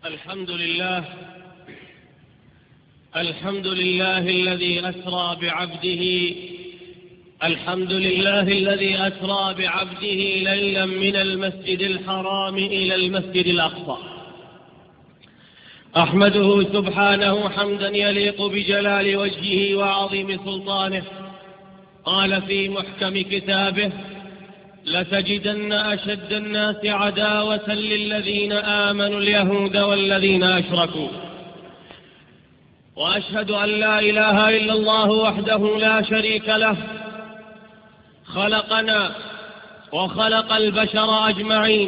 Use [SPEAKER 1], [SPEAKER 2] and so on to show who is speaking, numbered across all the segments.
[SPEAKER 1] الحمد لله الذي أسرى بعبده ليلا من المسجد الحرام إلى المسجد الأقصى. أحمده سبحانه حمدا يليق بجلال وجهه وعظيم سلطانه. قال في محكم كتابه: لتجدن أشد الناس عداوة للذين آمنوا اليهود والذين أشركوا. وأشهد أن لا إله إلا الله وحده لا شريك له، خلقنا وخلق البشر أجمعين،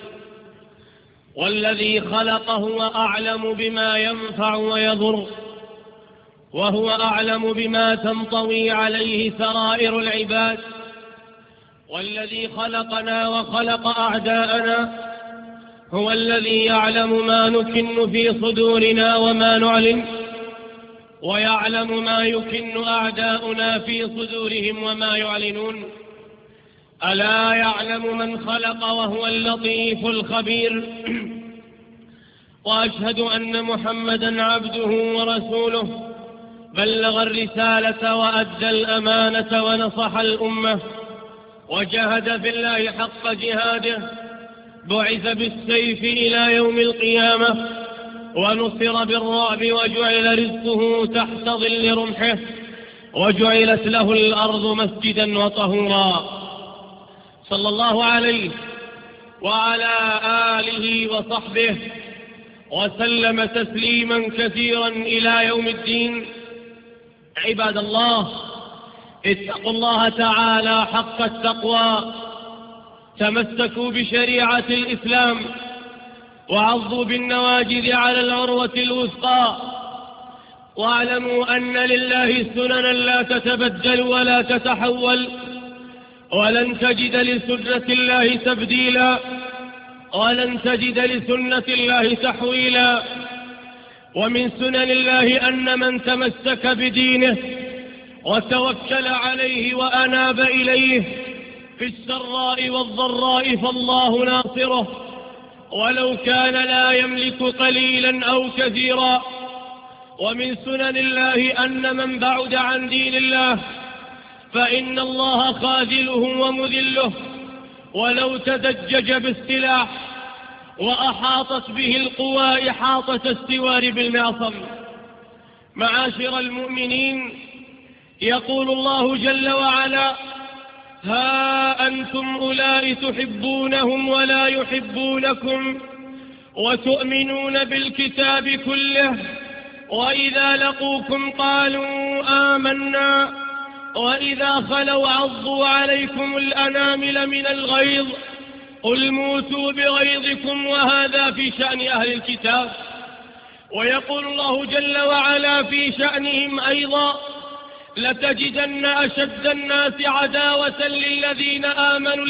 [SPEAKER 1] والذي خلق هو أعلم بما ينفع ويضر، وهو أعلم بما تنطوي عليه سرائر العباد. والذي خلقنا وخلق أعداءنا هو الذي يعلم ما نكن في صدورنا وما نعلن، ويعلم ما يكن أعداؤنا في صدورهم وما يعلنون. ألا يعلم من خلق وهو اللطيف الخبير. وأشهد أن محمدًا عبده ورسوله، بلغ الرسالة وأدى الأمانة ونصح الأمة، وجاهد في الله حق جهاده، بعث بالسيف إلى يوم القيامة، ونصر بالرعب، وجعل رزقه تحت ظل رمحه، وجعلت له الأرض مسجدا وطهورا. صلى الله عليه وعلى آله وصحبه وسلم تسليما كثيرا إلى يوم الدين. عباد الله، اتقوا الله تعالى حق التقوى، تمسكوا بشريعة الإسلام، وعضوا بالنواجذ على العروة الوثقى، واعلموا أن لله سننا لا تتبدل ولا تتحول، ولن تجد لسنة الله تبديلا، ولن تجد لسنة الله تحويلا. ومن سنن الله أن من تمسك بدينه وتوكل عليه وأناب إليه في السراء والضراء فالله ناصره، ولو كان لا يملك قليلا أو كثيرا. ومن سنن الله أن من بعد عن دين الله فإن الله خاذله ومذله، ولو تدجج بالسلاح وأحاطت به القوى إحاطة السوار بالمعصم. معاشر المؤمنين، يقول الله جل وعلا: ها أنتم أولئك تحبونهم ولا يحبونكم، وتؤمنون بالكتاب كله، وإذا لقوكم قالوا آمنا، وإذا خلوا عضوا عليكم الأنامل من الغيظ، قل موتوا بغيظكم. وهذا في شأن أهل الكتاب. ويقول الله جل وعلا في شأنهم أيضا: لتجدن أشد الناس عداوة للذين آمنوا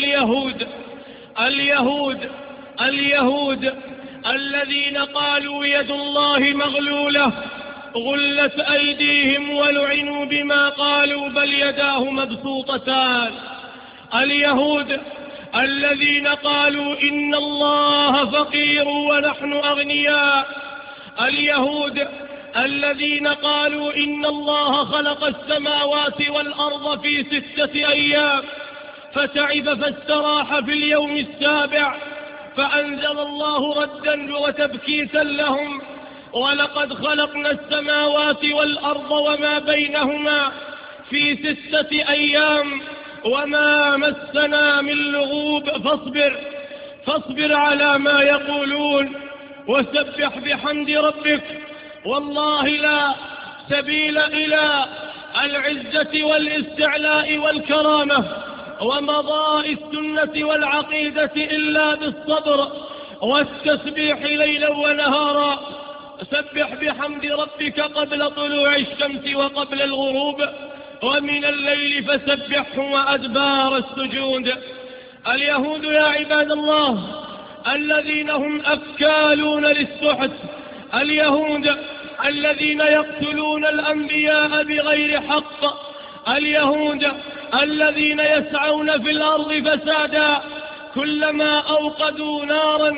[SPEAKER 1] اليهود الذين قالوا يد الله مغلولة، غلت أيديهم ولعنوا بما قالوا، بل يداه مبسوطتان. اليهود الذين قالوا إن الله فقير ونحن أغنياء. اليهود الذين قالوا إن الله خلق السماوات والأرض في 6 أيام، فتعب فاستراح في اليوم السابع، فأنزل الله ردا وتبكيتا لهم: ولقد خلقنا السماوات والأرض وما بينهما في 6 أيام وما مسنا من لغوب. فاصبر على ما يقولون، وسبح بحمد ربك. والله لا سبيل إلى العزة والاستعلاء والكرامة ومضاء السنة والعقيدة إلا بالصبر والتسبيح ليلا ونهارا. سبح بحمد ربك قبل طلوع الشمس وقبل الغروب، ومن الليل فسبحه وأدبار السجود. اليهود يا عباد الله الذين هم أكالون للسحت، اليهود الذين يقتلون الأنبياء بغير حق، اليهود الذين يسعون في الأرض فسادا، كلما أوقدوا نارا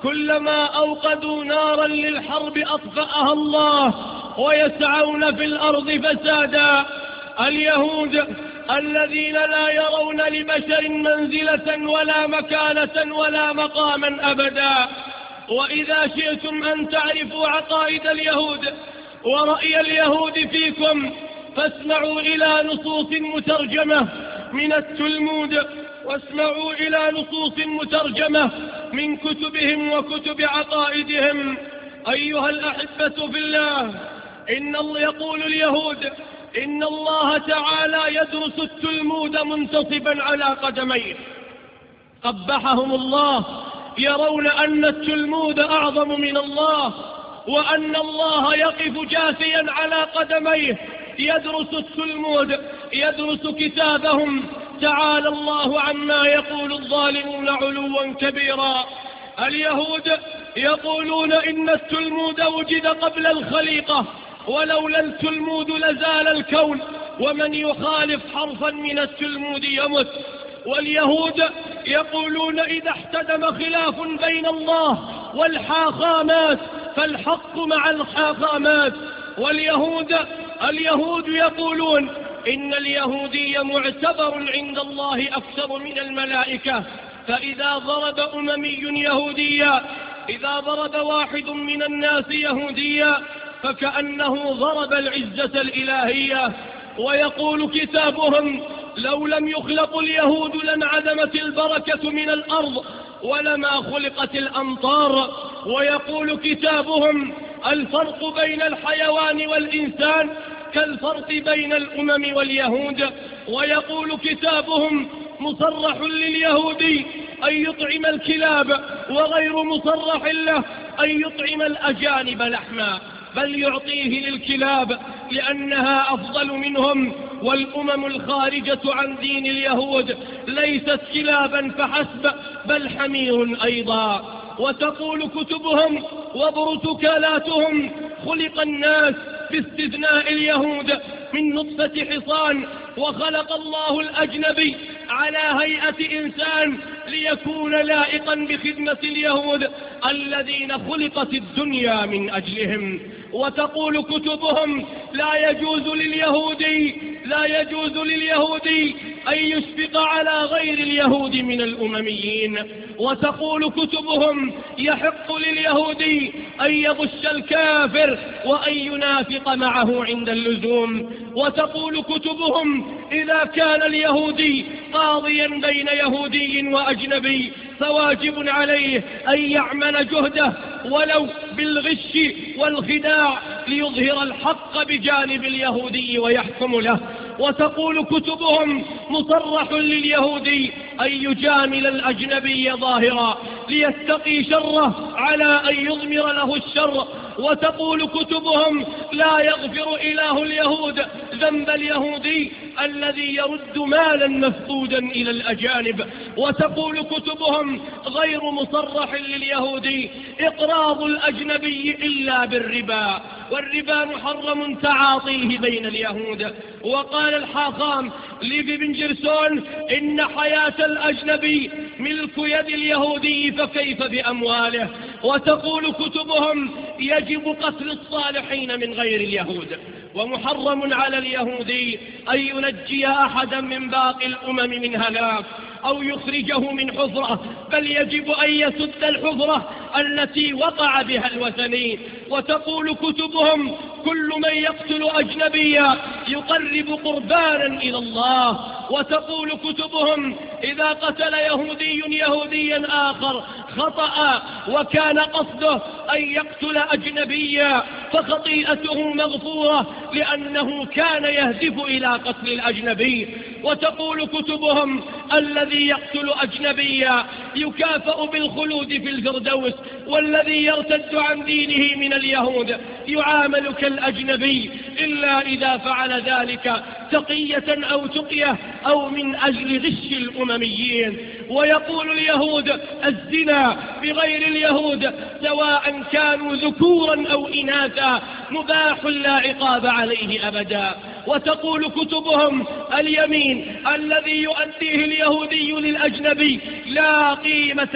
[SPEAKER 1] كلما أوقدوا نارا للحرب أطفأها الله ويسعون في الأرض فسادا. اليهود الذين لا يرون لبشر منزلة ولا مكانة ولا مقاما أبدا. وإذا شئتم أن تعرفوا عقائد اليهود ورأي اليهود فيكم فاسمعوا إلى نصوص مترجمة من التلمود، واسمعوا إلى نصوص مترجمة من كتبهم وكتب عقائدهم. أيها الأحبة في الله، يقول اليهود إن الله تعالى يدرس التلمود منتصبا على قدميه، قبحهم الله، يرون أن التلمود أعظم من الله، وأن الله يقف جاثيا على قدميه يدرس التلمود، يدرس كتابهم. تعالى الله عما يقول الظالمون علوا كبيرا. اليهود يقولون إن التلمود وجد قبل الخليقة، ولولا التلمود لزال الكون، ومن يخالف حرفا من التلمود يمت. واليهود يقولون إذا احتدم خلاف بين الله والحاخامات فالحق مع الحاخامات. اليهود يقولون إن اليهودي معتبر عند الله أكثر من الملائكة، فإذا ضرب أممي يهوديا، إذا ضرب واحد من الناس يهوديا فكأنه ضرب العزة الإلهية. ويقول كتابهم لو لم يخلق اليهود لانعدمت البركة من الأرض ولما خلقت الأمطار. ويقول كتابهم الفرق بين الحيوان والإنسان كالفرق بين الأمم واليهود. ويقول كتابهم مصرح لليهودي أن يطعم الكلاب، وغير مصرح له أن يطعم الأجانب لحما، بل يعطيه للكلاب لأنها أفضل منهم. والأمم الخارجة عن دين اليهود ليست كلابا فحسب بل حمير أيضا. وتقول كتبهم وبروتوكالاتهم خلق الناس باستثناء اليهود من نطفة حصان، وخلق الله الأجنبي على هيئة إنسان ليكون لائقا بخدمة اليهود الذين خلقت الدنيا من أجلهم. وتقول كتبهم لا يجوز لليهودي أن يشفق على غير اليهود من الأمميين. وتقول كتبهم يحق لليهودي أن يغش الكافر وأن ينافق معه عند اللزوم. وتقول كتبهم إذا كان اليهودي قاضيا بين يهودي وأجنبي فواجب عليه أن يعمل جهده ولو بالغش والخداع ليظهر الحق بجانب اليهودي ويحكم له. وتقول كتبهم مصرح لليهودي أن يجامل الأجنبي ظاهرا ليتقي شره على أن يضمر له الشر. وتقول كتبهم لا يغفر إله اليهود ذنب اليهودي الذي يرد مالا مفقودا إلى الأجانب. وتقول كتبهم غير مصرح لليهودي إقراض الأجنبي إلا بالربا، والربا محرم تعاطيه بين اليهود. وقال الحاخام ليفي بن جرسون إن حياة الأجنبي ملك يد اليهودي فكيف بأمواله. وتقول كتبهم يجب قتل الصالحين من غير اليهود، ومحرم على اليهودي أن ينجي أحدا من باقي الأمم من هلاك أو يخرجه من حفرة، بل يجب أن يسد الحفرة التي وقع بها الوثني. وتقول كتبهم كل من يقتل أجنبيا يقرب قربانا إلى الله. وتقول كتبهم إذا قتل يهودي يهوديا آخر خطأ وكان قصده أن يقتل أجنبيا فخطيئته مغفورة لأنه كان يهدف إلى قتل الأجنبي. وتقول كتبهم الذي يقتل أجنبيا يكافأ بالخلود في الفردوس، والذي يرتد عن دينه من اليهود يعامل كالأجنبي إلا إذا فعل ذلك تقية أو تقية أو من أجل غش الأمميين. ويقول اليهود الزنا بغير اليهود سواء كانوا ذكورا أو إناثا مباح لا عقاب عليه أبدا. وتقول كتبهم اليمين الذي يؤديه اليهودي للأجنبي لا قيمة له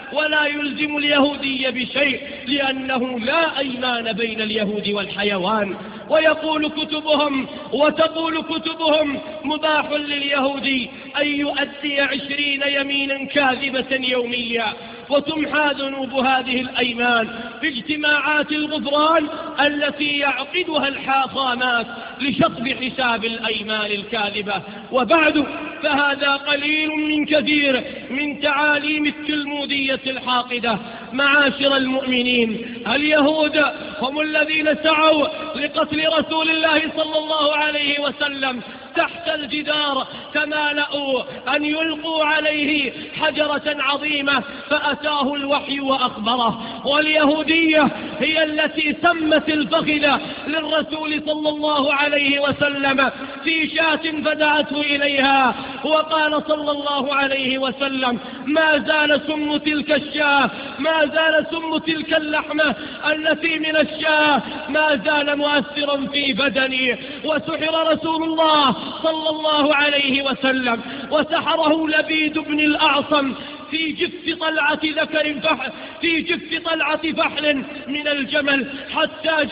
[SPEAKER 1] ولا يلزم اليهودي بشيء، لأنه لا أيمان بين اليهود والحيوان. ويقول كتبهم وتقول كتبهم: مباح لليهودي أن يؤدي 20 يمينا كاذبة يوميا، وتمحى ذنوب هذه الأيمان في اجتماعات الغفران التي يعقدها الحاخامات لشطب حساب الأيمان الكاذبة. وبعد، فهذا قليل من كثير من تعاليم التلمودية الحاقدة. معاشر المؤمنين، اليهود هم الذين سعوا لقتل رسول الله صلى الله عليه وسلم تحت الجدار، تمالأوا أن يلقوا عليه حجرة عظيمة، فأتاه الوحي وأخبره. واليهودية هي التي سمت الفخذ للرسول صلى الله عليه وسلم في شاة فدعته إليها، وقال صلى الله عليه وسلم: ما زال سم تلك الشاة، ما زال سم تلك اللحمة التي من الشاة ما زال مؤثرا في بدني. وسحر رسول الله صلى الله عليه وسلم، وسحره لبيد بن الأعصم في جف طلعة فحل من الجمل، حتى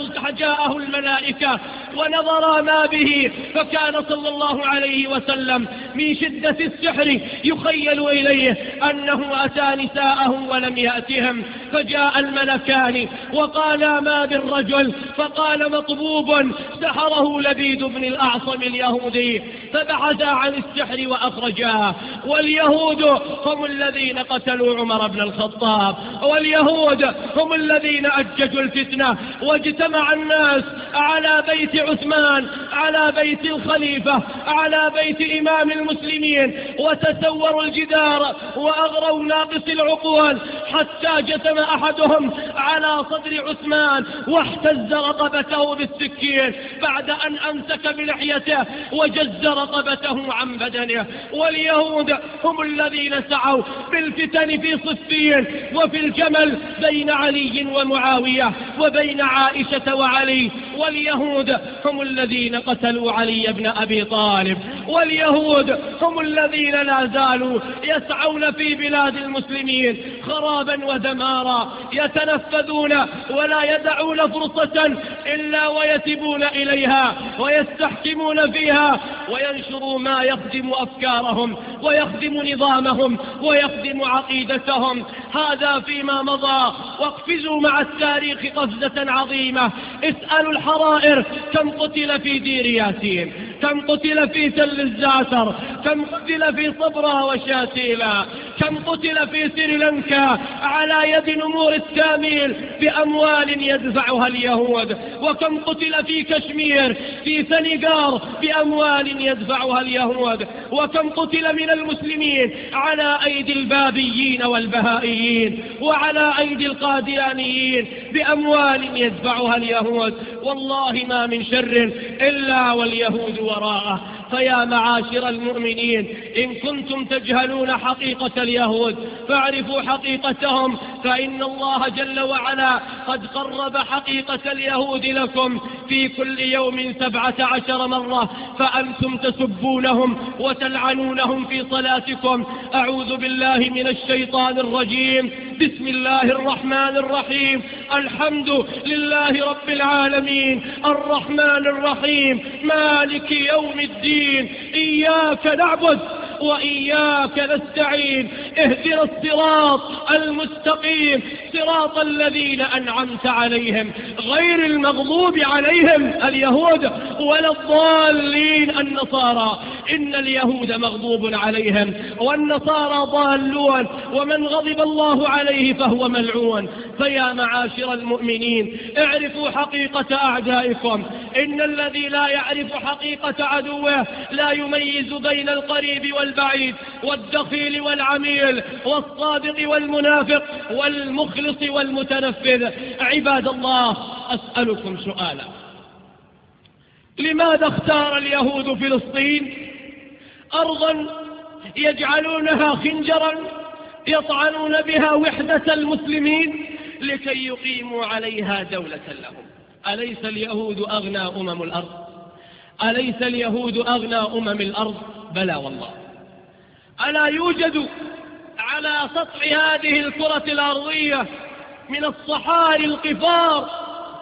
[SPEAKER 1] جاءه الملائكة ونظر ما به، فكان صلى الله عليه وسلم من شدة السحر يخيل إليه أنه أتى نساءه ولم يأتهم، فجاء الملكان وقالا: ما بالرجل؟ فقال: مطبوب سحره لبيد بن الأعصم اليهودي. فبحثا عن السحر وأخرجاه. واليهود هم الذين قتلوا عمر بن الخطاب، واليهود هم الذين أججوا الفتنة، واجتمع الناس على بيت عثمان، على بيت الخليفة، على بيت إمام المسلمين، وتسوروا الجدار وأغروا ناقص العقول، حتى جثم أحدهم على صدر عثمان واحتز رقبته بالسكين بعد أن أمسك بلحيته وجز رقبته عن بدنه. واليهود هم الذين سعوا بالفتن في صفين وفي الجمل بين علي ومعاوية وبين عائشة وعلي. واليهود هم الذين قتلوا علي بن أبي طالب. واليهود هم الذين لا زالوا يسعون في بلاد المسلمين خرابا ودمارا، يتنفذون ولا يدعون فرصة إلا ويتبون إليها ويستحكمون فيها، وينشروا ما يخدم أفكارهم ويخدم نظامهم ويخدم عقيدتهم. هذا فيما مضى، واقفزوا مع التاريخ قفزة عظيمة. اسألوا الحرائر كم قتل في دير ياسين، كم قتل في تل الزعتر، كم قتل في صبرا وشاتيلا، كم قتل في سريلانكا على يد نمور التاميل بأموال يدفعها اليهود، وكم قتل في كشمير في سنغار بأموال يدفعها اليهود، وكم قتل من المسلمين على أيدي البابيين والبهائيين وعلى أيدي القاديانيين بأموال يدفعها اليهود. والله ما من شر إلا واليهود وراءه. فيا معاشر المؤمنين، إن كنتم تجهلون حقيقة اليهود فاعرفوا حقيقتهم، فإن الله جل وعلا قد قرب حقيقة اليهود لكم في كل يوم 17 مرة، فأنتم تسبونهم وتلعنونهم في صلاتكم. أعوذ بالله من الشيطان الرجيم. بسم الله الرحمن الرحيم. الحمد لله رب العالمين، الرحمن الرحيم، مالك يوم الدين، إياك نعبد وإياك نستعين، اهدنا الصراط المستقيم، صراط الذين أنعمت عليهم غير المغضوب عليهم اليهود ولا الضالين النصارى. إن اليهود مغضوب عليهم والنصارى ضالون، ومن غضب الله عليه فهو ملعون. فيا معاشر المؤمنين، اعرفوا حقيقة أعدائكم. إن الذي لا يعرف حقيقة عدوه لا يميز بين القريب والبعيد، والدخيل والعميل، والصادق والمنافق، والمخلص والمتنفذ. عباد الله، أسألكم سؤالا: لماذا اختار اليهود فلسطين، أرضا يجعلونها خنجرا يطعنون بها وحدة المسلمين لكي يقيموا عليها دولة لهم؟ أليس اليهود أغنى أمم الأرض؟ أليس اليهود أغنى أمم الأرض؟ بلى والله. ألا يوجد على سطح هذه الكرة الأرضية من الصحاري القفار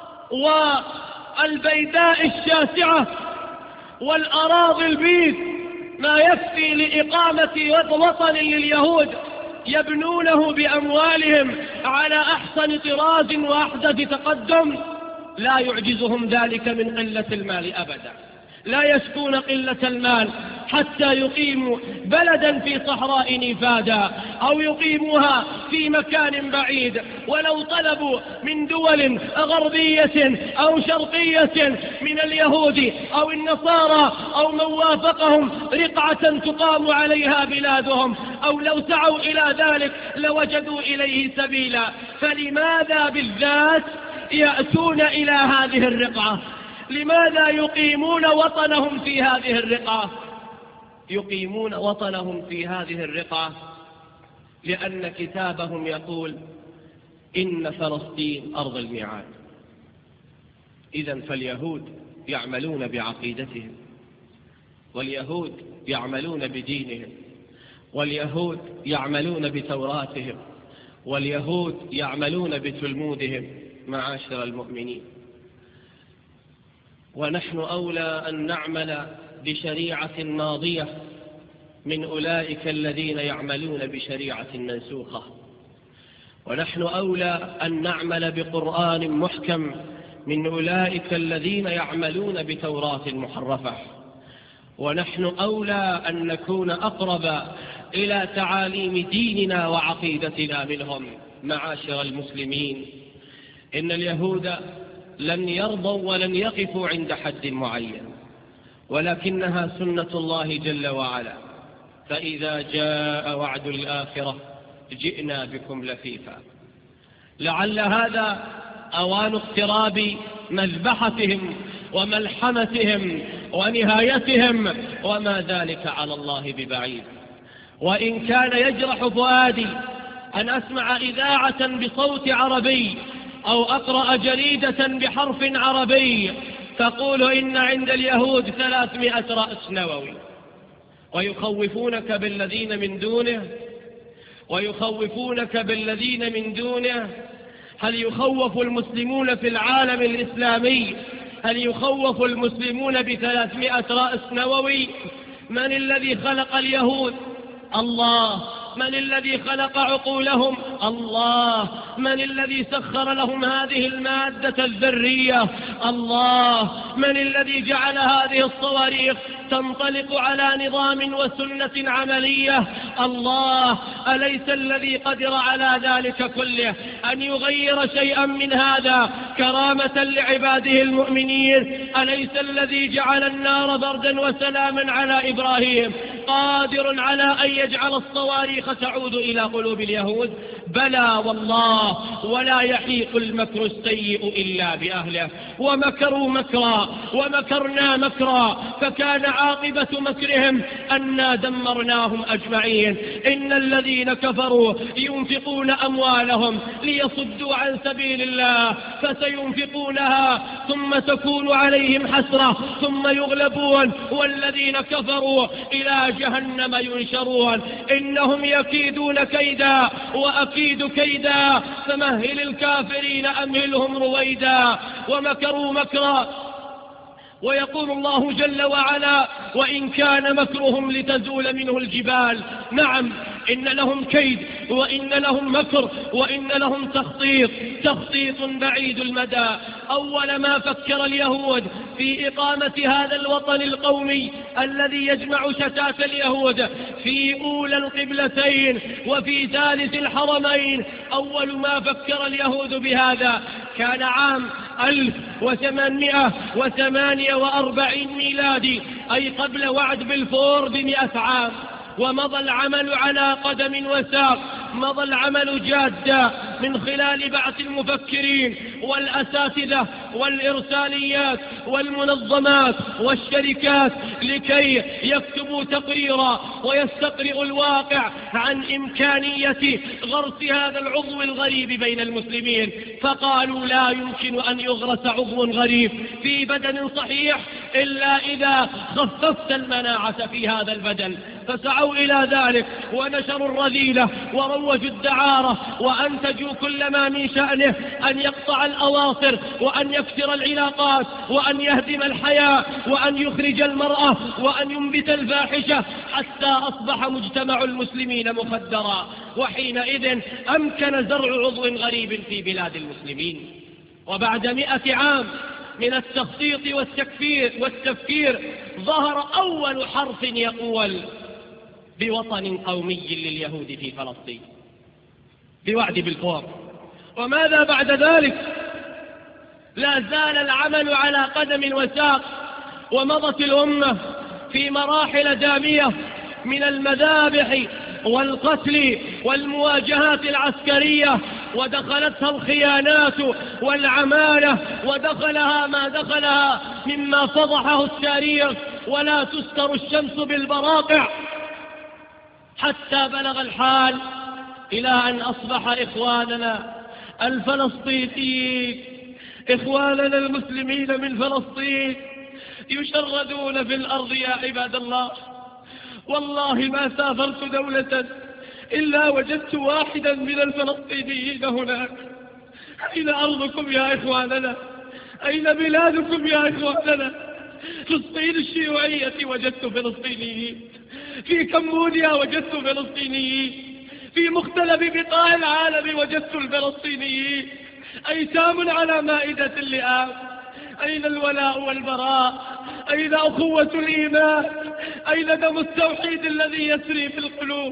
[SPEAKER 1] والبيداء الشاسعة والأراضي البيض ما يكفي لإقامة وطن لليهود يبنونه بأموالهم على أحسن طراز وأحدث تقدم، لا يعجزهم ذلك من قلة المال أبدا. لا يشكون قلة المال حتى يقيموا بلدا في صحراء نفادا أو يقيموها في مكان بعيد، ولو طلبوا من دول غربية أو شرقية من اليهود أو النصارى أو من وافقهم رقعة تقام عليها بلادهم، أو لو سعوا إلى ذلك لوجدوا إليه سبيلا. فلماذا بالذات يأتون إلى هذه الرقعة؟ لماذا يقيمون وطنهم في هذه الرقعة؟ يقيمون وطنهم في هذه الرقعة لأن كتابهم يقول إن فلسطين أرض الميعاد. إذن فاليهود يعملون بعقيدتهم، واليهود يعملون بدينهم، واليهود يعملون بتوراتهم، واليهود يعملون بتلمودهم. معاشر المؤمنين، ونحن أولى أن نعمل بشريعة ماضية من أولئك الذين يعملون بشريعة منسوخة، ونحن أولى أن نعمل بقرآن محكم من أولئك الذين يعملون بتوراة محرفة، ونحن أولى أن نكون أقرب إلى تعاليم ديننا وعقيدتنا منهم. معاشر المسلمين، إن اليهود لن يرضوا ولن يقفوا عند حد معين، ولكنها سنة الله جل وعلا. فإذا جاء وعد الآخرة جئنا بكم لفيفا. لعل هذا أوان اقتراب مذبحتهم وملحمتهم ونهايتهم، وما ذلك على الله ببعيد. وإن كان يجرح فؤادي أن أسمع إذاعة بصوت عربي أو أقرأ جريدة بحرف عربي تقول إن عند اليهود 300 رأس نووي، ويخوفونك بالذين من دونه، ويخوفونك بالذين من دونه. هل يخوف المسلمون في العالم الإسلامي؟ هل يخوف المسلمون ب300 رأس نووي؟ من الذي خلق اليهود؟ الله. من الذي خلق عقولهم؟ الله. من الذي سخر لهم هذه المادة الذرية؟ الله. من الذي جعل هذه الصواريخ تنطلق على نظام وسنة عملية؟ الله. أليس الذي قدر على ذلك كله أن يغير شيئا من هذا كرامة لعباده المؤمنين؟ أليس الذي جعل النار بردا وسلاما على إبراهيم قادر على أن يجعل الصواريخ تعود إلى قلوب اليهود؟ بلى والله. ولا يحيق المكر السيء إلا بأهله. ومكروا مكرا ومكرنا مكرا فكان عاقبة مكرهم أنا دمرناهم أجمعين. إن الذين كفروا ينفقون أموالهم ليصدوا عن سبيل الله فسينفقونها ثم تكون عليهم حسرة ثم يغلبون والذين كفروا إلى جهنم ينشرون. إنهم يكيدون كيدا وأكيد كيدا فمهل الكافرين أمهلهم رويدا. ومكروا مكرا. ويقول الله جل وعلا وإن كان مكرهم لتزول منه الجبال. نعم، إن لهم كيد وإن لهم مكر وإن لهم تخطيط بعيد المدى. أول ما فكر اليهود في إقامة هذا الوطن القومي الذي يجمع شتات اليهود في أولى القبلتين وفي ثالث الحرمين، أول ما فكر اليهود بهذا كان عام 1848 ميلادي، أي قبل وعد بلفور ب100 عام. ومضى العمل على قدم وساق، مضى العمل جادا من خلال بعث المفكرين والأساتذة والإرساليات والمنظمات والشركات لكي يكتبوا تقريرا ويستقرئوا الواقع عن إمكانية غرس هذا العضو الغريب بين المسلمين، فقالوا لا يمكن أن يغرس عضو غريب في بدن صحيح إلا إذا خففت المناعة في هذا البدن. فسعوا إلى ذلك ونشروا الرذيلة وروجوا الدعارة وأنتجوا كل ما من شأنه أن يقطع الأواصر وأن يكسر العلاقات وأن يهدم الحياة وأن يخرج المرأة وأن ينبت الفاحشة، حتى أصبح مجتمع المسلمين مخدرا. وحينئذ أمكن زرع عضو غريب في بلاد المسلمين. وبعد 100 عام من التخطيط والتفكير ظهر أول حرف يقول بوطن قومي لليهود في فلسطين، بوعد بالقوم. وماذا بعد ذلك؟ لا زال العمل على قدم وساق، ومضت الأمة في مراحل دامية من المذابح والقتل والمواجهات العسكرية، ودخلتها الخيانات والعمالة، ودخلها ما دخلها مما فضحه التاريخ ولا تستر الشمس بالبراقع، حتى بلغ الحال إلى أن أصبح إخواننا الفلسطينيين، إخواننا المسلمين من فلسطين يشردون في الأرض. يا عباد الله، والله ما سافرت دولة إلا وجدت واحدا من الفلسطينيين هناك. أين أرضكم يا إخواننا؟ أين بلادكم يا إخواننا؟ فلسطين الشيوعية وجدت فلسطينيين، في كمبوديا وجدت فلسطينيين، في مختلف بقاع العالم وجدت الفلسطينيين أيتام على مائدة اللئام. أين الولاء والبراء؟ أين أخوة الإيمان؟ أين دم التوحيد الذي يسري في القلوب؟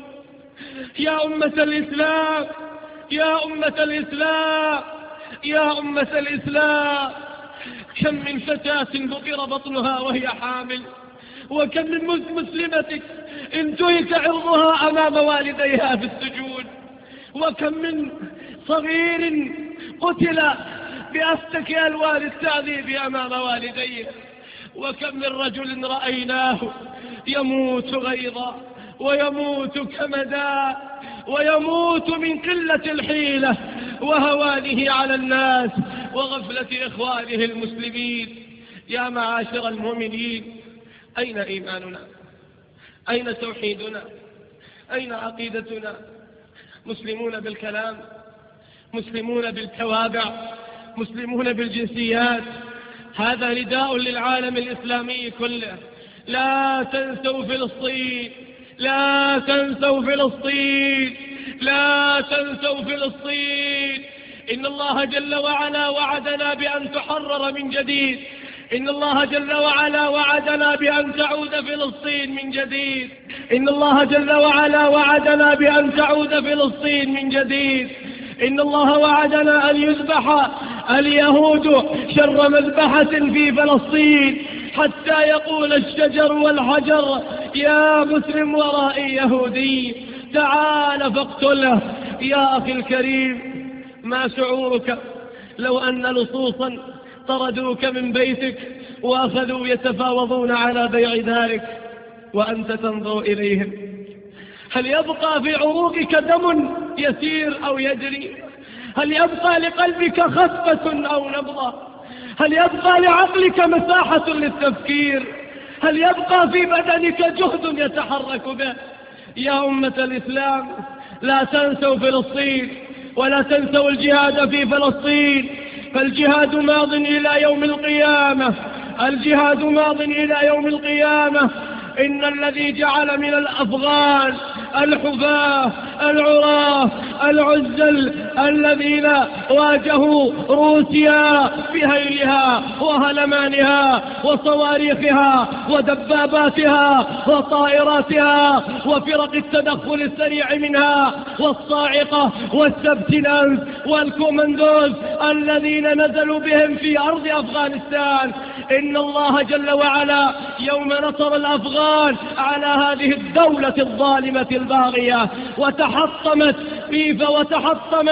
[SPEAKER 1] يا أمة الإسلام، يا أمة الإسلام، يا أمة الإسلام، كم من فتاة بطر بطنها وهي حامل، وكم من مسلمة انتهك عرضها أمام والديها في السجون، وكم من صغير قتل بأفتك ألوان التعذيب أمام والديه، وكم من رجل رأيناه يموت غيظا ويموت كمدا ويموت من قلة الحيلة وهوانه على الناس وغفلة إخوانه المسلمين. يا معاشر المؤمنين، أين إيماننا؟ أين توحيدنا؟ أين عقيدتنا؟ مسلمون بالكلام، مسلمون بالتوابع، مسلمون بالجنسيات. هذا نداء للعالم الإسلامي كله: لا تنسوا فلسطين، لا تنسوا فلسطين، لا تنسوا فلسطين. إن الله جل وعلا وعدنا بأن تحرر من جديد، إن الله جل وعلا وعدنا بأن تعود فلسطين من جديد، إن الله جل وعلا وعدنا بأن تعود فلسطين من جديد. إن الله وعدنا أن يذبح اليهود شر مذبحة في فلسطين، حتى يقول الشجر والحجر: يا مسلم ورائي يهودي، تعال فاقتله. يا أخي الكريم، ما شعورك لو أن لصوصا طردوك من بيتك وأخذوا يتفاوضون على بيع ذلك وأنت تنظر إليهم؟ هل يبقى في عروقك دم يسير أو يجري؟ هل يبقى لقلبك خفة أو نبضة؟ هل يبقى لعقلك مساحة للتفكير؟ هل يبقى في بدنك جهد يتحرك به؟ يا أمة الإسلام، لا تنسوا فلسطين ولا تنسوا الجهاد في فلسطين، فالجهاد ماض إلى يوم القيامة، الجهاد ماض إلى يوم القيامة. إن الذي جعل من الأفغان الحفاة العراة العزل الذين واجهوا روسيا بهيلها وهلمانها وصواريخها ودباباتها وطائراتها وفرق التدخل السريع منها والصاعقة والسبتنانس والكومندوز الذين نزلوا بهم في أرض أفغانستان، إن الله جل وعلا يوم نصر الأفغان على هذه الدولة الظالمة الباغية وتحطمت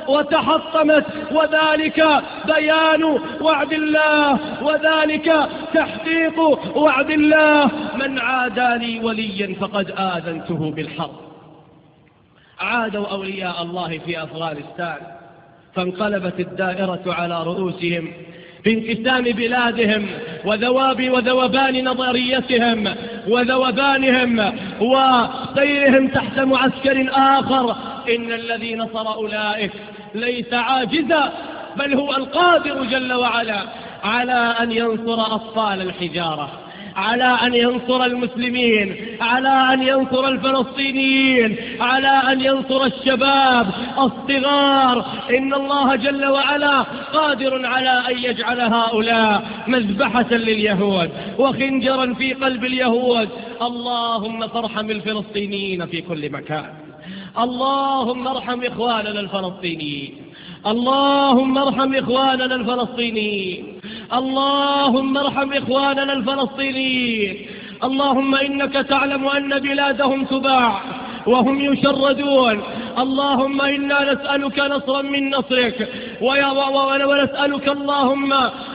[SPEAKER 1] وتحطمت، وذلك بيان وعد الله، وذلك تحقيق وعد الله: من عادى لي وليا فقد آذنته بالحرب. عادوا أولياء الله في أفغانستان، فانقلبت الدائرة على رؤوسهم بانقسام بلادهم وذوبان نظريتهم وذوبانهم وسيرهم تحت معسكر آخر. إن الذي نصر أولئك ليس عاجزا، بل هو القادر جل وعلا على أن ينصر أطفال الحجارة، على أن ينصر المسلمين، على أن ينصر الفلسطينيين، على أن ينصر الشباب الصغار. إن الله جل وعلا قادر على أن يجعل هؤلاء مذبحة لليهود وخنجرا في قلب اليهود. اللهم فارحم الفلسطينيين في كل مكان، اللهم ارحم إخواننا الفلسطينيين، اللهم ارحم إخواننا الفلسطينيين، اللهم ارحم إخواننا الفلسطينيين. اللهم إنك تعلم أن بلادهم تباع وهم يشردون. اللهم إنا نسألك نصرا من نصرك، ونسألك اللهم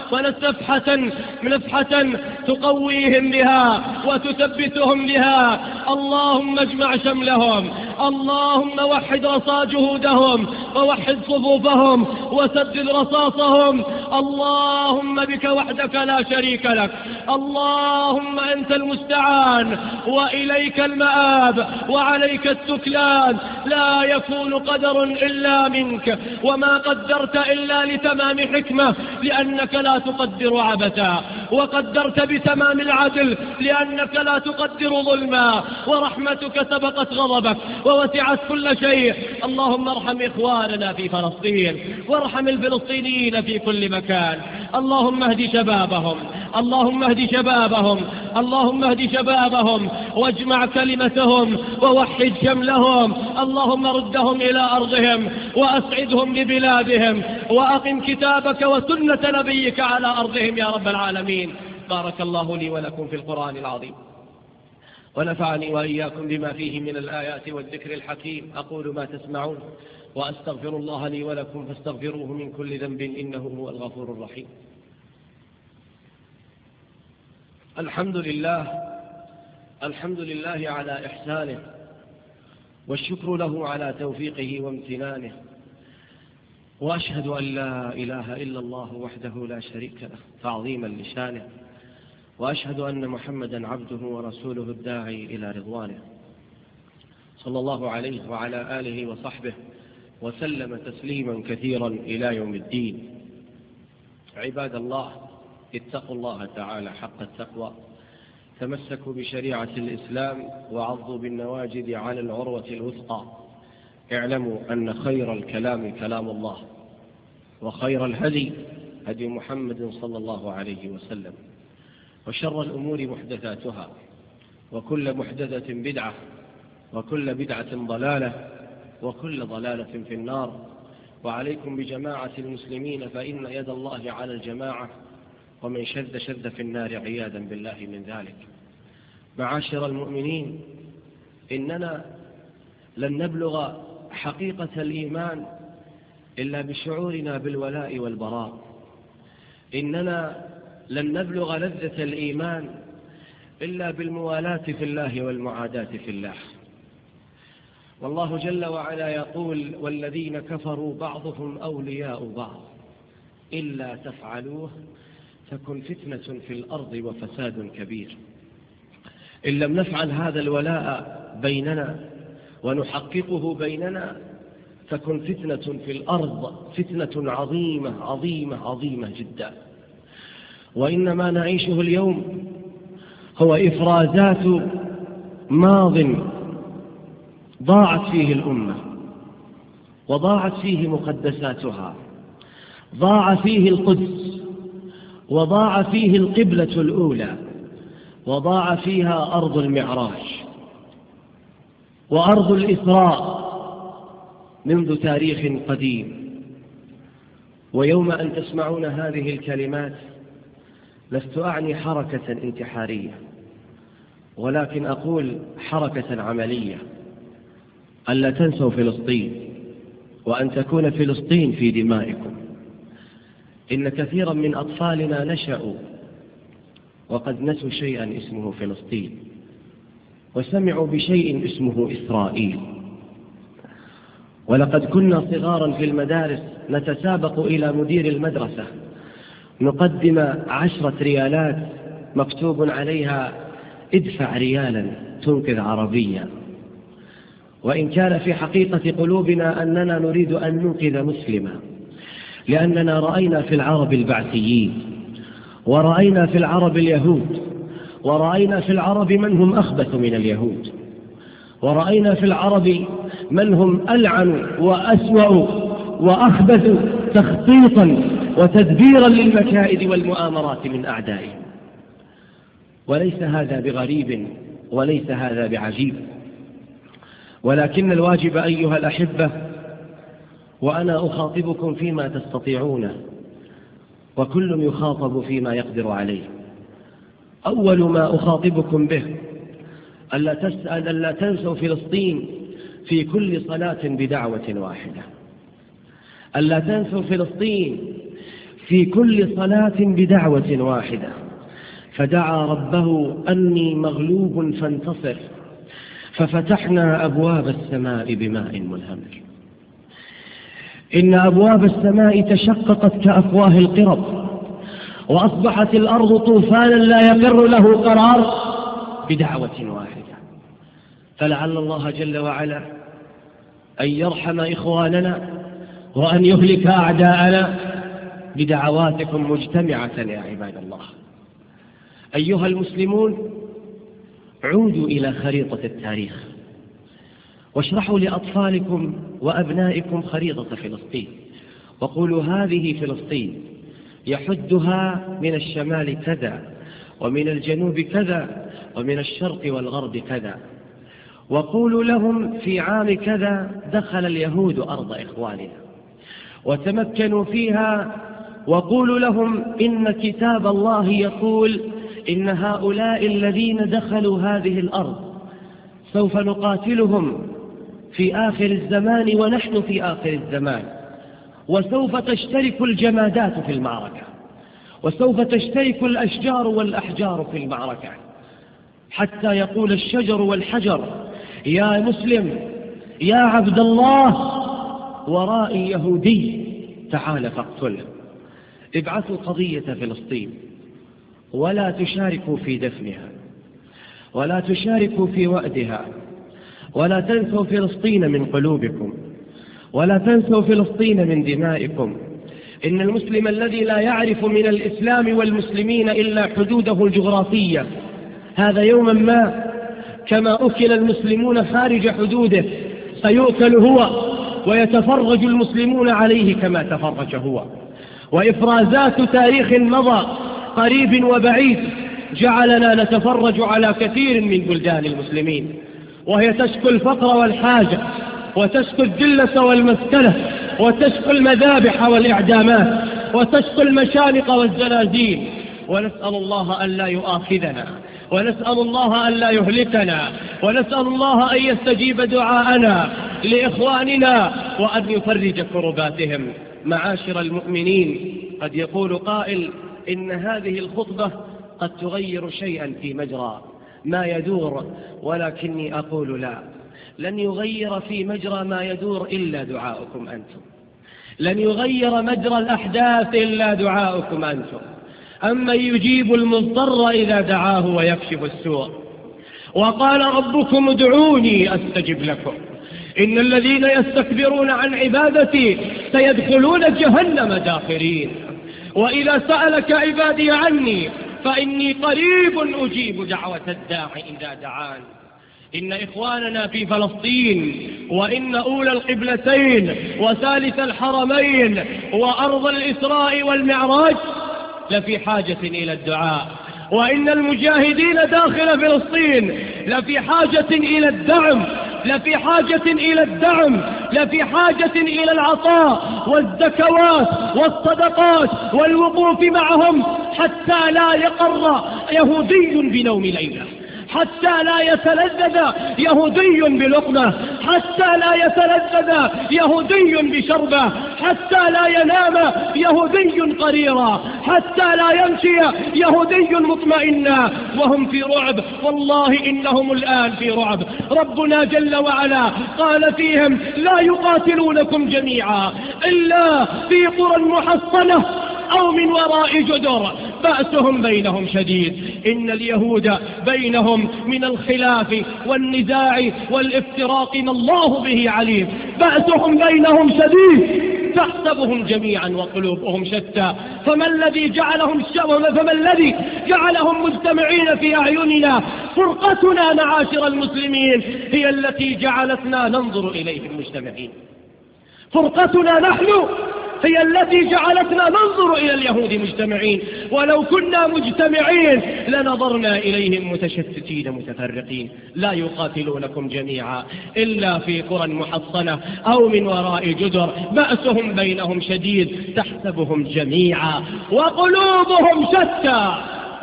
[SPEAKER 1] نفحة تقويهم بها وتثبتهم بها. اللهم اجمع شملهم، اللهم وحد رصا جهودهم ووحد صفوفهم وسدد رصاصهم. اللهم بك وحدك لا شريك لك، اللهم أنت المستعان وإليك المآب وعليك التكلان. لا يكون قدر إلا منك، وما قدرت إلا لتمام حكمة، لأنك لا تقدر عبثا، وقدرت بتمام العدل لأنك لا تقدر ظلما، ورحمتك سبقت غضبك ووسعت كل شيء. اللهم ارحم إخواننا في فلسطين، وارحم الفلسطينيين في كل مكان. اللهم اهد شبابهم، اللهم اهد شبابهم، اللهم اهد شبابهم، واجمع كلمتهم ووحد شملهم. اللهم ردهم إلى أرضهم وأسعدهم ببلادهم، وأقم كتابك وسنة نبيك على أرضهم يا رب العالمين. بارك الله لي ولكم في القرآن العظيم، ونفعني وإياكم بما فيه من الآيات والذكر الحكيم. أقول ما تسمعون، وأستغفر الله لي ولكم فاستغفروه من كل ذنب إنه هو الغفور الرحيم. الحمد لله على إحسانه، والشكر له على توفيقه وامتنانه، وأشهد أن لا إله إلا الله وحده لا شريك له تعظيما لشانه، وأشهد أن محمدا عبده ورسوله الداعي إلى رضوانه، صلى الله عليه وعلى آله وصحبه وسلم تسليما كثيرا إلى يوم الدين. عباد الله، اتقوا الله تعالى حق التقوى، تمسكوا بشريعة الإسلام وعضوا بالنواجذ على العروة الوثقى. اعلموا أن خير الكلام كلام الله، وخير الهدي هدي محمد صلى الله عليه وسلم، وشر الأمور محدثاتها، وكل محدثة بدعة، وكل بدعة ضلالة، وكل ضلالة في النار. وعليكم بجماعة المسلمين، فإن يد الله على الجماعة، ومن شد في النار عياذا بالله من ذلك. معاشر المؤمنين، إننا لن نبلغ حقيقة الإيمان إلا بشعورنا بالولاء والبراء. إننا لن نبلغ لذة الإيمان إلا بالموالاة في الله والمعاداة في الله. والله جل وعلا يقول: والذين كفروا بعضهم أولياء بعض إلا تفعلوه تكن فتنة في الأرض وفساد كبير. إن لم نفعل هذا الولاء بيننا ونحققه بيننا تكن فتنة في الأرض، فتنة عظيمة عظيمة عظيمة جدا. وإنما نعيشه اليوم هو إفرازات ماض ضاعت فيه الأمة، وضاعت فيه مقدساتها، ضاع فيه القدس، وضاع فيه القبلة الأولى، وضاع فيها أرض المعراج وأرض الإسراء منذ تاريخ قديم. ويوم أن تسمعون هذه الكلمات لست أعني حركة انتحارية، ولكن أقول حركة عملية. ألا تنسوا فلسطين، وأن تكون فلسطين في دمائكم. إن كثيرا من أطفالنا نشأوا وقد نسوا شيئا اسمه فلسطين، وسمعوا بشيء اسمه إسرائيل. ولقد كنا صغارا في المدارس نتسابق إلى مدير المدرسة، نقدم 10 ريالات مكتوب عليها ادفع ريالا تنقذ عربيا، وإن كان في حقيقة قلوبنا أننا نريد أن ننقذ مسلما، لأننا رأينا في العرب البعثيين، ورأينا في العرب اليهود، ورأينا في العرب من هم أخبث من اليهود، ورأينا في العرب من هم ألعن وأسوأ وأخبث تخطيطا وتدبيرا للمكائد والمؤامرات من أعدائهم. وليس هذا بغريب وليس هذا بعجيب، ولكن الواجب أيها الأحبة، وأنا أخاطبكم فيما تستطيعونه، وكل يخاطب فيما يقدر عليه. أول ما أخاطبكم به ألا تنسوا فلسطين في كل صلاة بدعوة واحدة، ألا تنسوا فلسطين في كل صلاة بدعوة واحدة. فدعا ربه أني مغلوب فانتصر، ففتحنا أبواب السماء بماء منهمر. إن أبواب السماء تشققت كأفواه القرب، وأصبحت الأرض طوفانا لا يقر له قرار بدعوة واحدة. فلعل الله جل وعلا أن يرحم إخواننا وأن يهلك أعداءنا بدعواتكم مجتمعة يا عباد الله. أيها المسلمون، عودوا إلى خريطة التاريخ، واشرحوا لأطفالكم وأبنائكم خريطة فلسطين، وقولوا هذه فلسطين، يحدها من الشمال كذا، ومن الجنوب كذا، ومن الشرق والغرب كذا. وقولوا لهم في عام كذا دخل اليهود أرض إخواننا وتمكنوا فيها. وقولوا لهم إن كتاب الله يقول إن هؤلاء الذين دخلوا هذه الأرض سوف نقاتلهم في آخر الزمان ونحن في آخر الزمان، وسوف تشترك الجمادات في المعركة، وسوف تشترك الأشجار والأحجار في المعركة، حتى يقول الشجر والحجر يا مسلم يا عبد الله ورائي يهودي تعال فاقتله. ابعثوا قضية فلسطين، ولا تشاركوا في دفنها، ولا تشاركوا في وأدها، ولا تنسوا فلسطين من قلوبكم، ولا تنسوا فلسطين من دمائكم. إن المسلم الذي لا يعرف من الإسلام والمسلمين إلا حدوده الجغرافية، هذا يوما ما كما أكل المسلمون خارج حدوده سيؤكل هو، ويتفرج المسلمون عليه كما تفرج هو. وإفرازات تاريخ مضى قريب وبعيد جعلنا نتفرج على كثير من بلدان المسلمين وهي تشكو الفقر والحاجة، وتشكو الذلة والمسكنة، وتشكو المذابح والإعدامات، وتشكو المشانق والزلازل. ونسأل الله أن لا يؤاخذنا، ونسأل الله أن لا يهلكنا، ونسأل الله أن يستجيب دعاءنا لإخواننا وأن يفرج كرباتهم. معاشر المؤمنين، قد يقول قائل إن هذه الخطبة قد تغير شيئا في مجرى ما يدور، ولكني أقول لا، لن يغير في مجرى ما يدور إلا دعاؤكم أنتم، لن يغير مجرى الأحداث إلا دعاؤكم أنتم. أما يجيب المضطر إذا دعاه ويكشف السوء. وقال ربكم ادعوني أستجب لكم، إن الذين يستكبرون عن عبادتي سيدخلون جهنم داخرين. وإذا سألك عبادي عني فإني قريب أجيب دعوة الداعي إذا دعان. إن إخواننا في فلسطين، وإن أولى القبلتين وثالث الحرمين وأرض الإسراء والمعراج لفي حاجة إلى الدعاء، وإن المجاهدين داخل فلسطين لفي حاجة إلى الدعم، لفي حاجة إلى الدعم، لفي حاجة إلى العطاء والزكوات والصدقات والوقوف معهم حتى لا يقر يهودي بنوم ليلة، حتى لا يتلذذ يهودي بلقمة، حتى لا يتلذذ يهودي بشربة، حتى لا ينام يهودي قريرا، حتى لا يمشي يهودي مطمئنا وهم في رعب. والله إنهم الآن في رعب. ربنا جل وعلا قال فيهم: لا يقاتلونكم جميعا إلا في قرى محصنة أو من وراء جدر بأسهم بينهم شديد. إن اليهود بينهم من الخلاف والنزاع والافتراق ما الله به عليم. بأسهم بينهم شديد، تحسبهم جميعا وقلوبهم شتى. فما الذي جعلهم مجتمعين في أعيننا؟ فرقتنا معاشر المسلمين هي التي جعلتنا ننظر إليهم مجتمعين. فرقتنا نحن هي التي جعلتنا ننظر إلى اليهود مجتمعين. ولو كنا مجتمعين لنظرنا إليهم متشتتين متفرقين. لا يقاتلونكم جميعا إلا في قرى محصنة أو من وراء جدر بأسهم بينهم شديد، تحسبهم جميعا وقلوبهم شتى.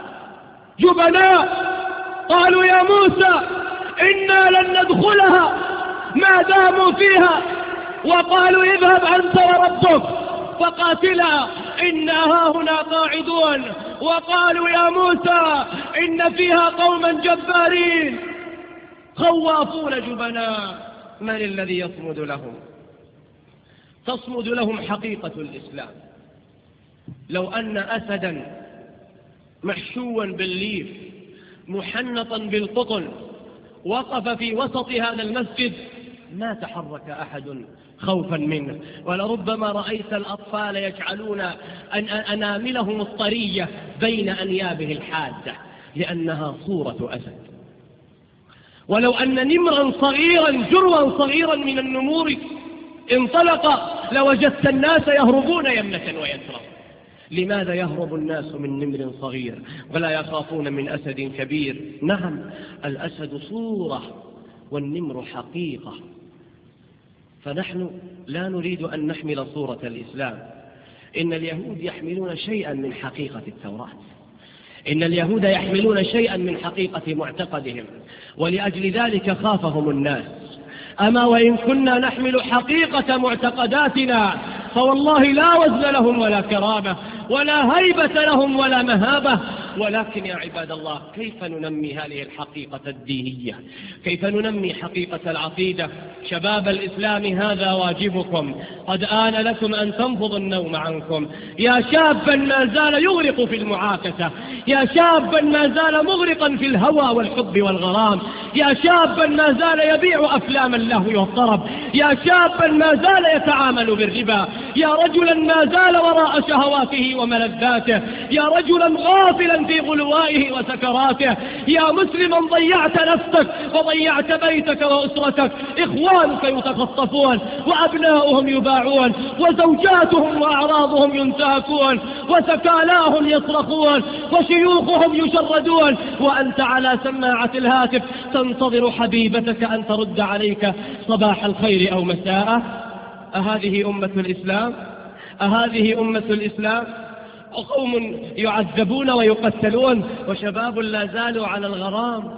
[SPEAKER 1] جبناء قالوا: يا موسى إنا لن ندخلها ما داموا فيها، وقالوا: اذهب أنت وربك فقاتلا إنا هاهنا قاعدون. وقالوا: يا موسى إن فيها قوما جبارين خوافون جبناء. من الذي يصمد لهم؟ تصمد لهم حقيقة الإسلام. لو أن أسدا محشوا بالليف محنطا بالقطن وقف في وسط هذا المسجد ما تحرك أحد خوفا منه. ولربما رأيت الأطفال يجعلون أناملهم الطرية بين أنيابه الحادة لأنها صورة أسد. ولو أن نمرا صغيرا جروا صغيرا من النمور انطلق لوجدت الناس يهربون يمنة ويسرا. لماذا يهرب الناس من نمر صغير ولا يخافون من أسد كبير؟ نعم، الأسد صورة والنمر حقيقة. فنحن لا نريد أن نحمل صورة الإسلام. إن اليهود يحملون شيئا من حقيقة التوراة، إن اليهود يحملون شيئا من حقيقة معتقدهم، ولأجل ذلك خافهم الناس. أما وإن كنا نحمل حقيقة معتقداتنا فوالله لا وزن لهم ولا كرامة ولا هيبة لهم ولا مهابة. ولكن يا عباد الله، كيف ننمي هذه الحقيقة الدينية؟ كيف ننمي حقيقة العقيدة؟ شباب الإسلام هذا واجبكم. قد آن لكم أن تنفضوا النوم عنكم. يا شابا ما زال يغرق في المعاكسة، يا شابا ما زال مغرقا في الهوى والحب والغرام، يا شابا ما زال يبيع أفلام اللهو والطرب، يا شابا ما زال يتعامل بالربا، يا رجلا ما زال وراء شهواته وملذاته، يا رجلا غافلا في غلوائه وسكراته، يا مسلما ضيعت نفسك وضيعت بيتك وأسرتك. إخوانك يتخطفون وأبناؤهم يباعون وزوجاتهم وأعراضهم ينتهكون وسكالاهم يصرخون وشيوخهم يشردون، وأنت على سماعة الهاتف تنتظر حبيبتك أن ترد عليك صباح الخير أو مساءه. أهذه أمة الإسلام؟ أهذه أمة الإسلام؟ وقوم يعذبون ويقتلون وشباب لا زالوا على الغرام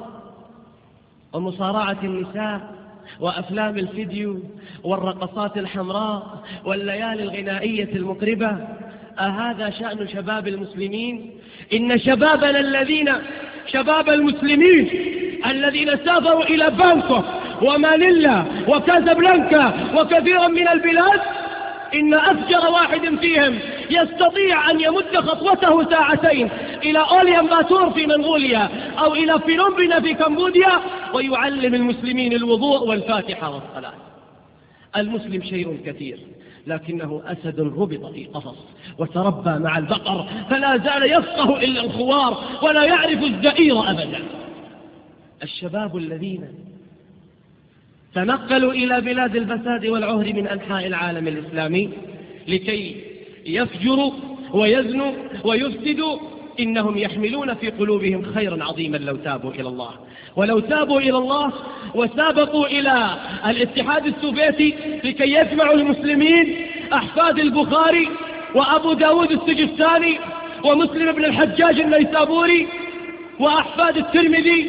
[SPEAKER 1] ومصارعة النساء وأفلام الفيديو والرقصات الحمراء والليالي الغنائية المطربة. أهذا شأن شباب المسلمين؟ إن شباب المسلمين الذين سافروا إلى بانكوك ومانيلا وكازابلانكا وكثيرا من البلاد، إن أفجر واحد فيهم يستطيع أن يمد خطوته ساعتين إلى أوليان باتور في منغوليا أو إلى فيلومبينا في كمبوديا ويعلم المسلمين الوضوء والفاتحة والصلاة. المسلم شيء كثير، لكنه أسد ربط في قفص وتربى مع البقر، فلا زال يفقه إلا الخوار ولا يعرف الزئير أبدا. الشباب الذين تنقلوا إلى بلاد الفساد والعهر من أنحاء العالم الإسلامي لكي يفجروا ويزنوا ويفسدوا، إنهم يحملون في قلوبهم خيرا عظيما لو تابوا إلى الله. ولو تابوا إلى الله وسابقوا إلى الاتحاد السوفيتي لكي يجمعوا المسلمين أحفاد البخاري وأبو داود السجستاني ومسلم بن الحجاج النيسابوري وأحفاد الترمذي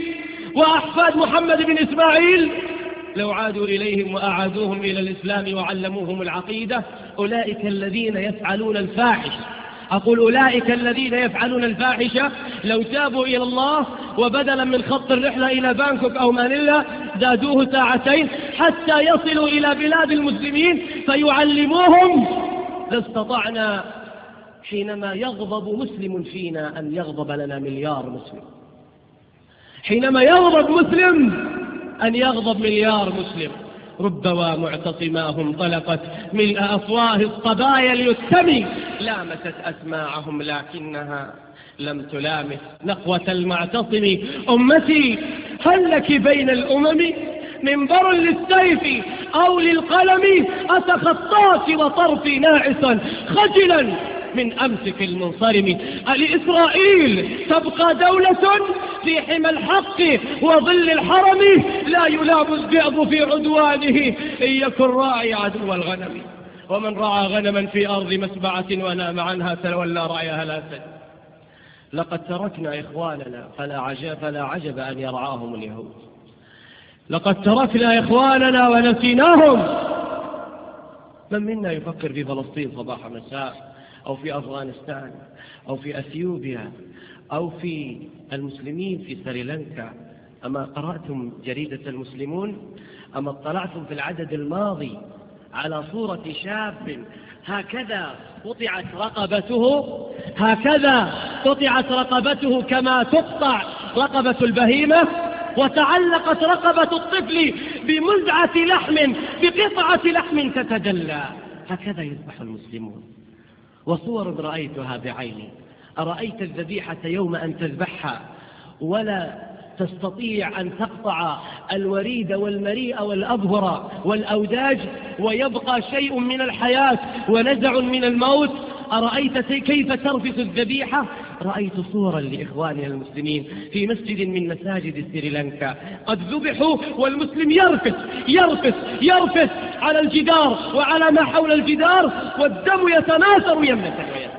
[SPEAKER 1] وأحفاد محمد بن إسماعيل لو عادوا إليهم وأعادوهم إلى الإسلام وعلموهم العقيدة، أولئك الذين يفعلون الفاحشة، أقول أولئك الذين يفعلون الفاحشة لو تابوا إلى الله وبدلا من خط الرحلة إلى بانكوك أو مانيلا زادوه ساعتين حتى يصلوا إلى بلاد المسلمين فيعلموهم، لاستطعنا حينما يغضب مسلم فينا أن يغضب لنا مليار مسلم، حينما يغضب مسلم أن يغضب مليار مسلم. ربما معتصماهم طلقت ملء أفواه الصبايا ليتمي، لامست أسماعهم لكنها لم تلامس نقوة المعتصم. أمتي هل لك بين الأمم منبر للسيف أو للقلم؟ أتخطاك وطرفي ناعسا خجلا من أمسك المنصرم. لإسرائيل تبقى دولة في حمى الحق وظل الحرم، لا يلام الذئب في عدوانه إن يكن راعي عدو الغنم. ومن رعى غنما في أرض مسبعة ونام عنها تولى رعيها لا سد. لقد تركنا إخواننا فلا عجب أن يرعاهم اليهود. لقد تركنا إخواننا ونسيناهم. من منا يفكر في فلسطين صباح مساء، أو في أفغانستان، أو في أثيوبيا، أو في المسلمين في سريلانكا؟ أما قرأتم جريدة المسلمون؟ أما اطلعتم في العدد الماضي على صورة شاب هكذا قطعت رقبته كما تقطع رقبة البهيمة، وتعلقت رقبة الطفل بمزعة لحم، بقطعة لحم تتدلى. هكذا يذبح المسلمون. وصور رأيتها بعيني. أرأيت الذبيحة يوم أن تذبحها ولا تستطيع أن تقطع الوريد والمريء والأبهر والأوداج ويبقى شيء من الحياة ونزع من الموت؟ أرأيت كيف ترفس الذبيحة؟ رأيت صورا لإخواننا المسلمين في مسجد من مساجد سريلانكا قد ذبحوا والمسلم يرفس على الجدار وعلى ما حول الجدار والدم يتناثر يمنة ويسرا.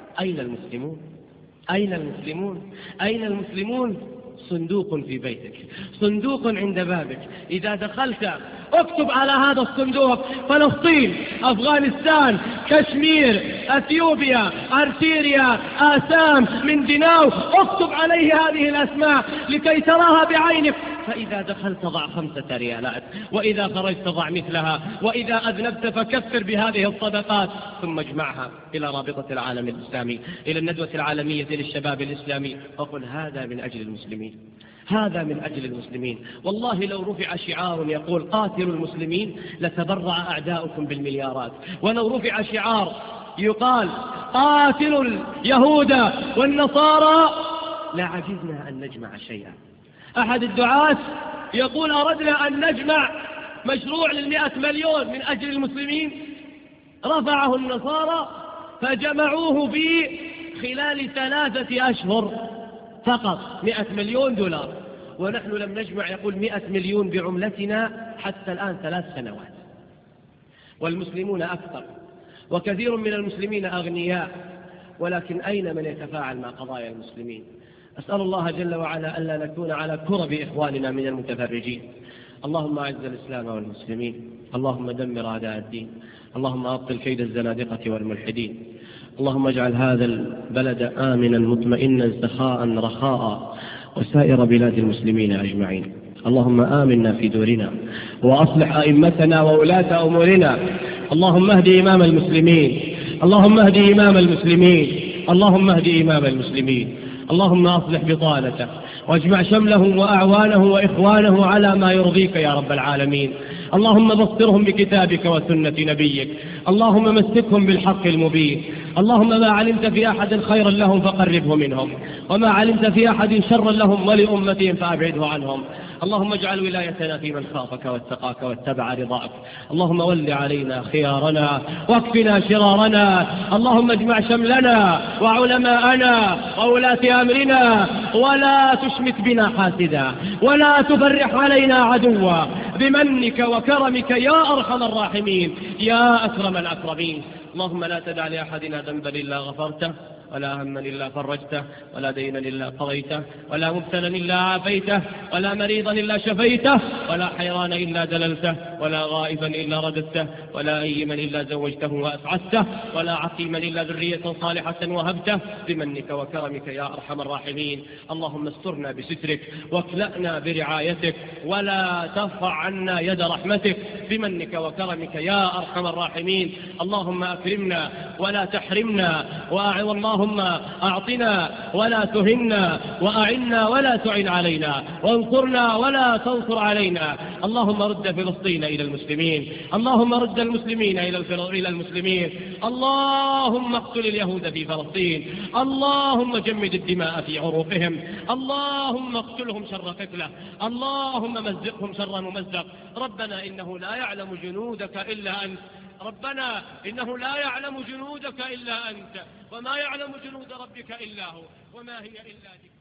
[SPEAKER 1] أين المسلمون؟ صندوق في بيتك، صندوق عند بابك، إذا دخلت اكتب على هذا الصندوق فلسطين، أفغانستان، كشمير، أثيوبيا، أرتيريا، آسام، مندناو، اكتب عليه هذه الأسماء لكي تراها بعينك. فإذا دخلت ضع 5 ريالات، وإذا خرجت ضع مثلها، وإذا أذنبت فكفر بهذه الصدقات، ثم اجمعها إلى رابطة العالم الإسلامي، إلى الندوة العالمية للشباب الإسلامي، وقل هذا من أجل المسلمين، هذا من أجل المسلمين. والله لو رفع شعار يقول قاتلوا المسلمين لتبرع أعداؤكم بالمليارات. ولو رفع شعار يقال قاتلوا اليهود والنصارى لعجزنا أن نجمع شيئا. أحد الدعاة يقول أردنا أن نجمع مشروع ل100 مليون من أجل المسلمين، رفعه النصارى فجمعوه في خلال 3 أشهر فقط 100 مليون دولار، ونحن لم نجمع يقول 100 مليون بعملتنا حتى الآن 3 سنوات. والمسلمون أكثر، وكثير من المسلمين أغنياء، ولكن أين من يتفاعل مع قضايا المسلمين؟ أسأل الله جل وعلا ألا نكون على كرب إخواننا من المتفرجين. اللهم أعز الإسلام والمسلمين، اللهم دمر أعداء الدين، اللهم أبطل كيد الزنادقة والملحدين، اللهم اجعل هذا البلد آمنا مطمئنا سخاء رخاء وسائر بلاد المسلمين أجمعين. اللهم آمنا في دورنا وأصلح أئمتنا وولاة أمورنا. اللهم اهد إمام المسلمين، اللهم اهد إمام المسلمين، اللهم اهد إمام المسلمين. اللهم أصلح بطانته واجمع شملهم وأعوانه وإخوانه على ما يرضيك يا رب العالمين. اللهم بصرهم بكتابك وسنة نبيك، اللهم مسكهم بالحق المبين. اللهم ما علمت في أحد خيرا لهم فقربه منهم، وما علمت في أحد شرا لهم ولأمتهم فأبعده عنهم. اللهم اجعل ولايتنا في من خافك واتقاك واتبع رضاك. اللهم ول علينا خيارنا واكفنا شرارنا. اللهم اجمع شملنا وعلماءنا وولاة أمرنا، ولا تشمت بنا حاسدا، ولا تفرح علينا عدوا، بمنك وكرمك يا أرحم الراحمين يا أكرم الأكرمين. اللهم لا تدع لأحدنا ذنبا إلا غفرته ولا هما إلا فرجته، ولا دينا إلا قضيته، ولا مبتلا إلا عافيته، ولا مريضا إلا شفيته، ولا حيران إلا دللته، ولا غائبا إلا رددته، ولا أيما إلا زوجته وأسعدته، ولا عقيما إلا ذرية صالحة وهبته بمنك وكرمك يا أرحم الراحمين. اللهم استرنا بسترك واكلأنا برعايتك، ولا ترفع عنا يد رحمتك بمنك وكرمك يا أرحم الراحمين. اللهم أكرمنا ولا تحرمنا، اللهم أعطنا ولا تهنا، وأعنا ولا تعن علينا، وانصرنا ولا تنصر علينا. اللهم رد فلسطين إلى المسلمين، اللهم رد المسلمين إلى المسلمين، اللهم اقتل اليهود في فلسطين، اللهم جمد الدماء في عروقهم، اللهم اقتلهم شر قتله، اللهم مزقهم شر ممزق. ربنا إنه لا يعلم جنودك إلا أنت، ربنا إنه لا يعلم جنودك إلا أنت، وما يعلم جنود ربك إلا هو، وما هي إلا ذكر.